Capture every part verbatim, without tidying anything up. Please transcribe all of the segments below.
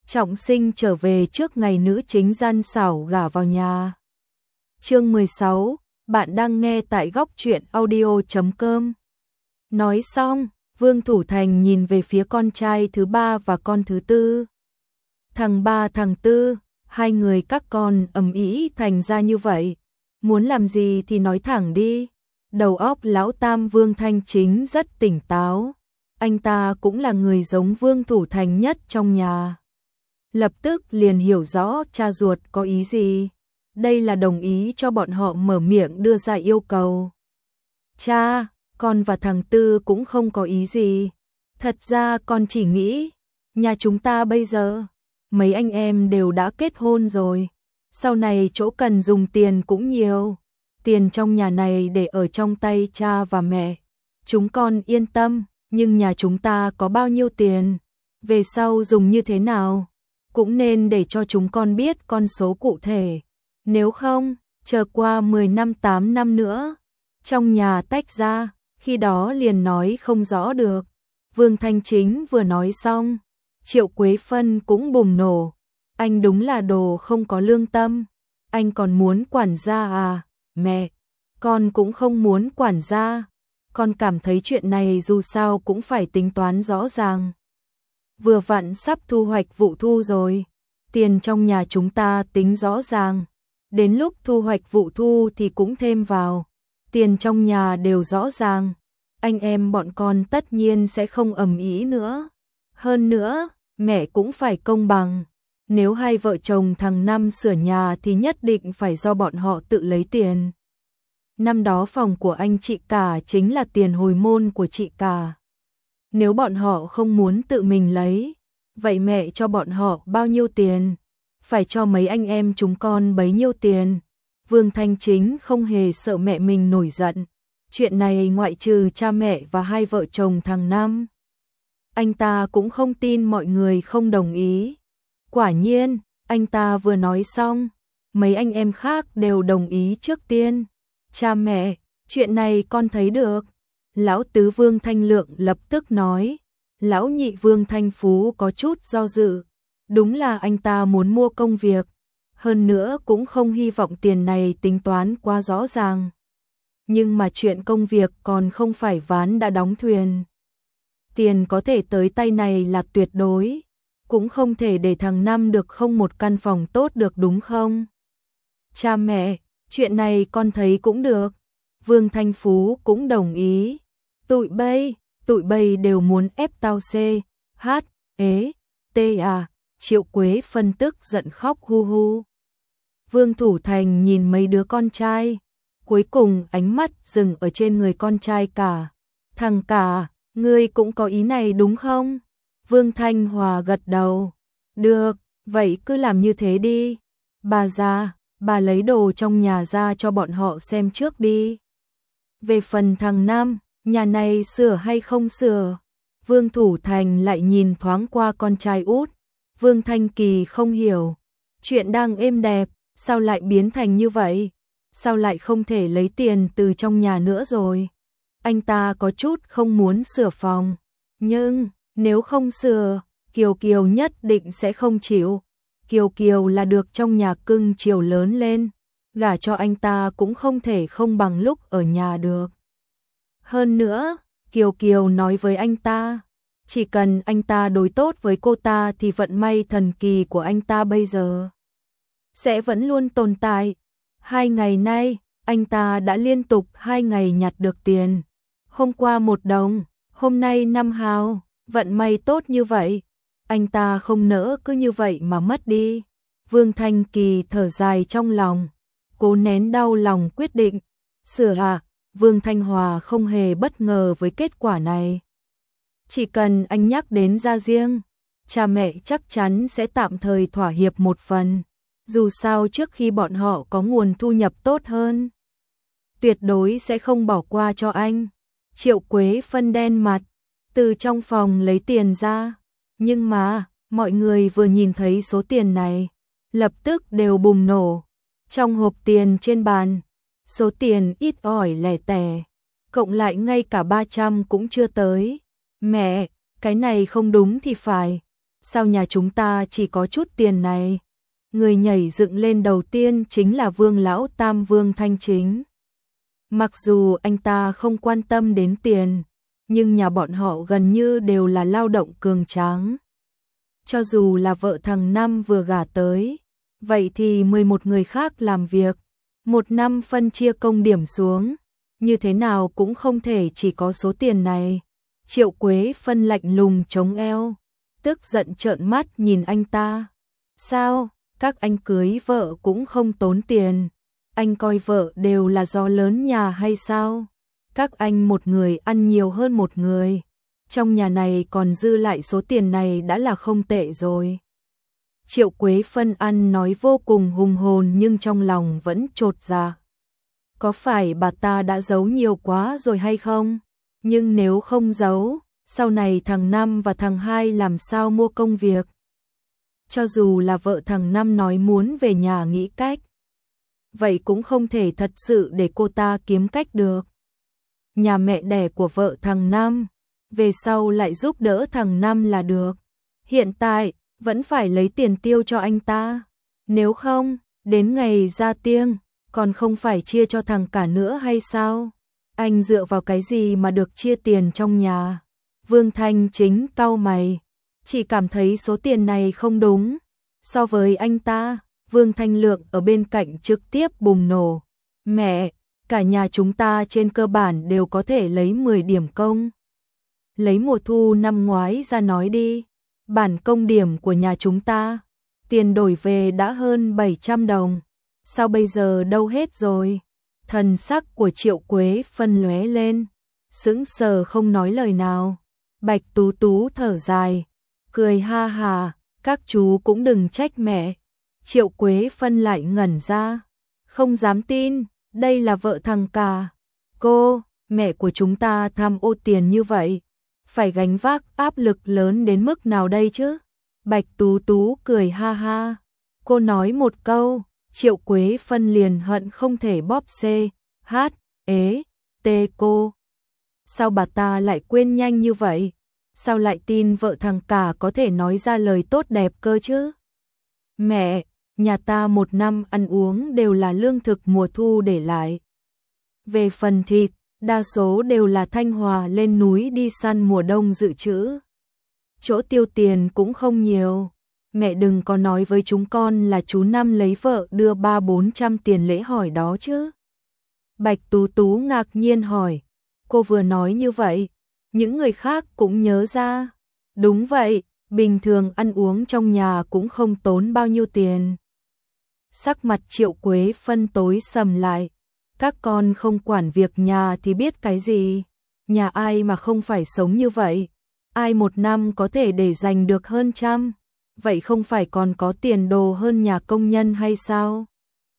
Trọng Sinh trở về trước ngày nữ chính gian xảo gả vào nhà. Chương mười sáu, bạn đang nghe tại góc truyện audio chấm com. Nói xong, Vương Thủ Thành nhìn về phía con trai thứ ba và con thứ tư. Thằng ba thằng tư, hai người các con ầm ĩ thành ra như vậy, muốn làm gì thì nói thẳng đi. Đầu óc lão tam Vương Thanh Chính rất tỉnh táo, anh ta cũng là người giống Vương Thủ Thành nhất trong nhà. Lập tức liền hiểu rõ cha ruột có ý gì. Đây là đồng ý cho bọn họ mở miệng đưa ra yêu cầu. Cha, con và thằng Tư cũng không có ý gì. Thật ra con chỉ nghĩ, nhà chúng ta bây giờ, mấy anh em đều đã kết hôn rồi. Sau này chỗ cần dùng tiền cũng nhiều. Tiền trong nhà này để ở trong tay cha và mẹ. Chúng con yên tâm, nhưng nhà chúng ta có bao nhiêu tiền, về sau dùng như thế nào, cũng nên để cho chúng con biết con số cụ thể. Nếu không, chờ qua mười năm tám năm nữa, trong nhà tách ra, khi đó liền nói không rõ được. Vương Thanh Chính vừa nói xong, Triệu Quế Phân cũng bùng nổ. Anh đúng là đồ không có lương tâm. Anh còn muốn quản gia à? Mẹ, con cũng không muốn quản gia. Con cảm thấy chuyện này dù sao cũng phải tính toán rõ ràng. Vừa vặn sắp thu hoạch vụ thu rồi. Tiền trong nhà chúng ta tính rõ ràng. Đến lúc thu hoạch vụ thu thì cũng thêm vào. Tiền trong nhà đều rõ ràng. Anh em bọn con tất nhiên sẽ không ầm ĩ nữa. Hơn nữa, mẹ cũng phải công bằng. Nếu hai vợ chồng thằng Năm sửa nhà thì nhất định phải do bọn họ tự lấy tiền. Năm đó phòng của anh chị cả chính là tiền hồi môn của chị cả. Nếu bọn họ không muốn tự mình lấy, vậy mẹ cho bọn họ bao nhiêu tiền? Phải cho mấy anh em chúng con bấy nhiêu tiền? Vương Thanh Chính không hề sợ mẹ mình nổi giận. Chuyện này ngoại trừ cha mẹ và hai vợ chồng thằng Năm, anh ta cũng không tin mọi người không đồng ý. Quả nhiên, anh ta vừa nói xong, mấy anh em khác đều đồng ý trước tiên. Cha mẹ, chuyện này con thấy được. Lão tứ Vương Thanh Lượng lập tức nói. Lão nhị Vương Thanh Phú có chút do dự. Đúng là anh ta muốn mua công việc. Hơn nữa cũng không hy vọng tiền này tính toán quá rõ ràng. Nhưng mà chuyện công việc còn không phải ván đã đóng thuyền. Tiền có thể tới tay này là tuyệt đối. Cũng không thể để thằng Năm được không một căn phòng tốt được đúng không? Cha mẹ, chuyện này con thấy cũng được. Vương Thanh Phú cũng đồng ý. Tụi bây, tụi bây đều muốn ép tao xê, hát, ế, tê à. Triệu Quế Phân tức giận khóc hu hu. Vương Thủ Thành nhìn mấy đứa con trai, cuối cùng ánh mắt dừng ở trên người con trai cả. Thằng cả, ngươi cũng có ý này đúng không? Vương Thanh Hòa gật đầu. Được, vậy cứ làm như thế đi. Bà già, bà lấy đồ trong nhà ra cho bọn họ xem trước đi. Về phần thằng Nam, nhà này sửa hay không sửa? Vương Thủ Thành lại nhìn thoáng qua con trai út. Vương Thanh Kỳ không hiểu. Chuyện đang êm đẹp, sao lại biến thành như vậy? Sao lại không thể lấy tiền từ trong nhà nữa rồi? Anh ta có chút không muốn sửa phòng. Nhưng, nếu không sửa, Kiều Kiều nhất định sẽ không chịu. Kiều Kiều là được trong nhà cưng chiều lớn lên. Gả cho anh ta cũng không thể không bằng lúc ở nhà được. Hơn nữa, Kiều Kiều nói với anh ta, chỉ cần anh ta đối tốt với cô ta thì vận may thần kỳ của anh ta bây giờ sẽ vẫn luôn tồn tại. Hai ngày nay, anh ta đã liên tục hai ngày nhặt được tiền. Hôm qua một đồng, hôm nay năm hào, vận may tốt như vậy. Anh ta không nỡ cứ như vậy mà mất đi. Vương Thanh Kỳ thở dài trong lòng, cố nén đau lòng quyết định. Sửa à, Vương Thanh Hòa không hề bất ngờ với kết quả này. Chỉ cần anh nhắc đến ra riêng, cha mẹ chắc chắn sẽ tạm thời thỏa hiệp một phần. Dù sao trước khi bọn họ có nguồn thu nhập tốt hơn, tuyệt đối sẽ không bỏ qua cho anh. Triệu Quế Phân đen mặt, từ trong phòng lấy tiền ra. Nhưng mà, mọi người vừa nhìn thấy số tiền này, lập tức đều bùng nổ. Trong hộp tiền trên bàn, số tiền ít ỏi lẻ tẻ, cộng lại ngay cả ba trăm cũng chưa tới. Mẹ, cái này không đúng thì phải. sao nhà chúng ta chỉ có chút tiền này? Người nhảy dựng lên đầu tiên chính là Vương lão tam Vương Thanh Chính. Mặc dù anh ta không quan tâm đến tiền, nhưng nhà bọn họ gần như đều là lao động cường tráng. Cho dù là vợ thằng Năm vừa gả tới, vậy thì mười một người khác làm việc, một năm phân chia công điểm xuống, như thế nào cũng không thể chỉ có số tiền này. Triệu Quế Phân lạnh lùng chống eo, tức giận trợn mắt nhìn anh ta. Sao, các anh cưới vợ cũng không tốn tiền, anh coi vợ đều là do lớn nhà hay sao? Các anh một người ăn nhiều hơn một người, trong nhà này còn dư lại số tiền này đã là không tệ rồi. Triệu Quế Phân ăn nói vô cùng hùng hồn nhưng trong lòng vẫn chột dạ. Có phải bà ta đã giấu nhiều quá rồi hay không? Nhưng nếu không giấu, sau này thằng Năm và thằng Hai làm sao mua công việc? Cho dù là vợ thằng Năm nói muốn về nhà nghĩ cách, vậy cũng không thể thật sự để cô ta kiếm cách được. Nhà mẹ đẻ của vợ thằng Năm, về sau lại giúp đỡ thằng Năm là được. Hiện tại, vẫn phải lấy tiền tiêu cho anh ta. Nếu không, đến ngày ra tiêng, còn không phải chia cho thằng cả nữa hay sao? Anh dựa vào cái gì mà được chia tiền trong nhà? Vương Thanh Chính cau mày, chỉ cảm thấy số tiền này không đúng. So với anh ta, Vương Thanh Lượng ở bên cạnh trực tiếp bùng nổ. Mẹ, cả nhà chúng ta trên cơ bản đều có thể lấy mười điểm công. Lấy mùa thu năm ngoái ra nói đi, bản công điểm của nhà chúng ta, tiền đổi về đã hơn bảy trăm đồng. Sao bây giờ đâu hết rồi? Thần sắc của Triệu Quế Phân lóe lên, sững sờ không nói lời nào. Bạch Tú Tú thở dài, cười ha hà, các chú cũng đừng trách mẹ. Triệu Quế Phân lại ngẩn ra, không dám tin, đây là vợ thằng cả. Cô, mẹ của chúng ta tham ô tiền như vậy, phải gánh vác áp lực lớn đến mức nào đây chứ? Bạch Tú Tú cười ha ha, cô nói một câu, Triệu Quế Phân liền hận không thể bóp C, H, ế, T cô. Sao bà ta lại quên nhanh như vậy? Sao lại tin vợ thằng cả có thể nói ra lời tốt đẹp cơ chứ? Mẹ, nhà ta một năm ăn uống đều là lương thực mùa thu để lại. Về phần thịt, đa số đều là Thanh Hòa lên núi đi săn mùa đông dự trữ. Chỗ tiêu tiền cũng không nhiều. Mẹ đừng có nói với chúng con là chú Năm lấy vợ đưa ba bốn trăm tiền lễ hỏi đó chứ. Bạch Tú Tú ngạc nhiên hỏi. Cô vừa nói như vậy, những người khác cũng nhớ ra. Đúng vậy, bình thường ăn uống trong nhà cũng không tốn bao nhiêu tiền. Sắc mặt Triệu Quế Phân tối sầm lại. Các con không quản việc nhà thì biết cái gì. Nhà ai mà không phải sống như vậy. Ai một năm có thể để dành được hơn trăm. Vậy không phải còn có tiền đồ hơn nhà công nhân hay sao?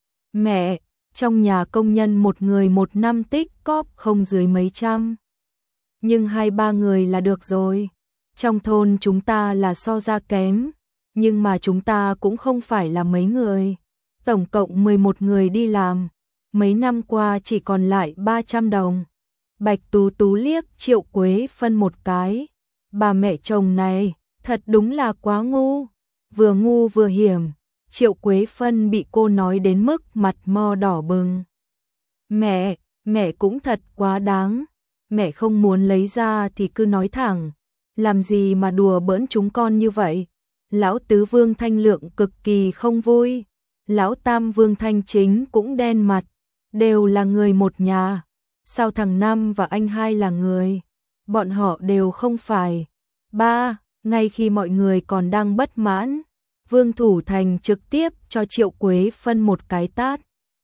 Mẹ, trong nhà công nhân một người một năm tích cóp không dưới mấy trăm. Nhưng hai ba người là được rồi. Trong thôn chúng ta là so ra kém, nhưng mà chúng ta cũng không phải là mấy người. Tổng cộng mười một người đi làm, mấy năm qua chỉ còn lại ba trăm đồng. Bạch Tú Tú liếc Triệu Quế Phân một cái. Bà mẹ chồng này, thật đúng là quá ngu. Vừa ngu vừa hiểm. Triệu Quế Phân bị cô nói đến mức mặt mo đỏ bừng. Mẹ, mẹ cũng thật quá đáng. Mẹ không muốn lấy ra thì cứ nói thẳng. Làm gì mà đùa bỡn chúng con như vậy? Lão tứ Vương Thanh Lượng cực kỳ không vui. Lão tam Vương Thanh Chính cũng đen mặt. Đều là người một nhà. Sao thằng Năm và anh Hai là người? Bọn họ đều không phải. Ba, ngay khi mọi người còn đang bất mãn, Vương Thủ Thành trực tiếp cho Triệu Quế Phân một cái tát.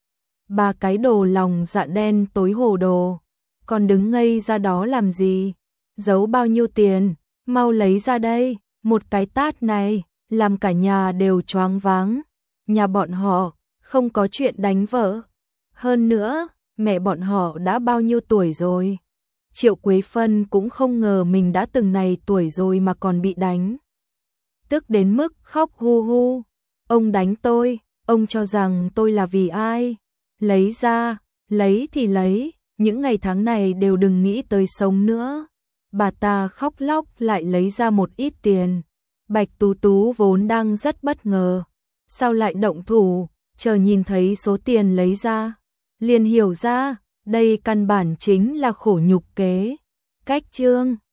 Ba cái đồ lòng dạ đen tối hồ đồ. Còn đứng ngây ra đó làm gì? Giấu bao nhiêu tiền? Mau lấy ra đây. Một cái tát này, làm cả nhà đều choáng váng. Nhà bọn họ, không có chuyện đánh vợ. Hơn nữa, mẹ bọn họ đã bao nhiêu tuổi rồi? Triệu Quế Phân cũng không ngờ mình đã từng này tuổi rồi mà còn bị đánh. Tức đến mức khóc hu hu. Ông đánh tôi, ông cho rằng tôi là vì ai? Lấy ra, lấy thì lấy, những ngày tháng này đều đừng nghĩ tới sống nữa. Bà ta khóc lóc lại lấy ra một ít tiền. Bạch Tú Tú vốn đang rất bất ngờ, sao lại động thủ, chờ nhìn thấy số tiền lấy ra, liền hiểu ra, đây căn bản chính là khổ nhục kế. Cách chương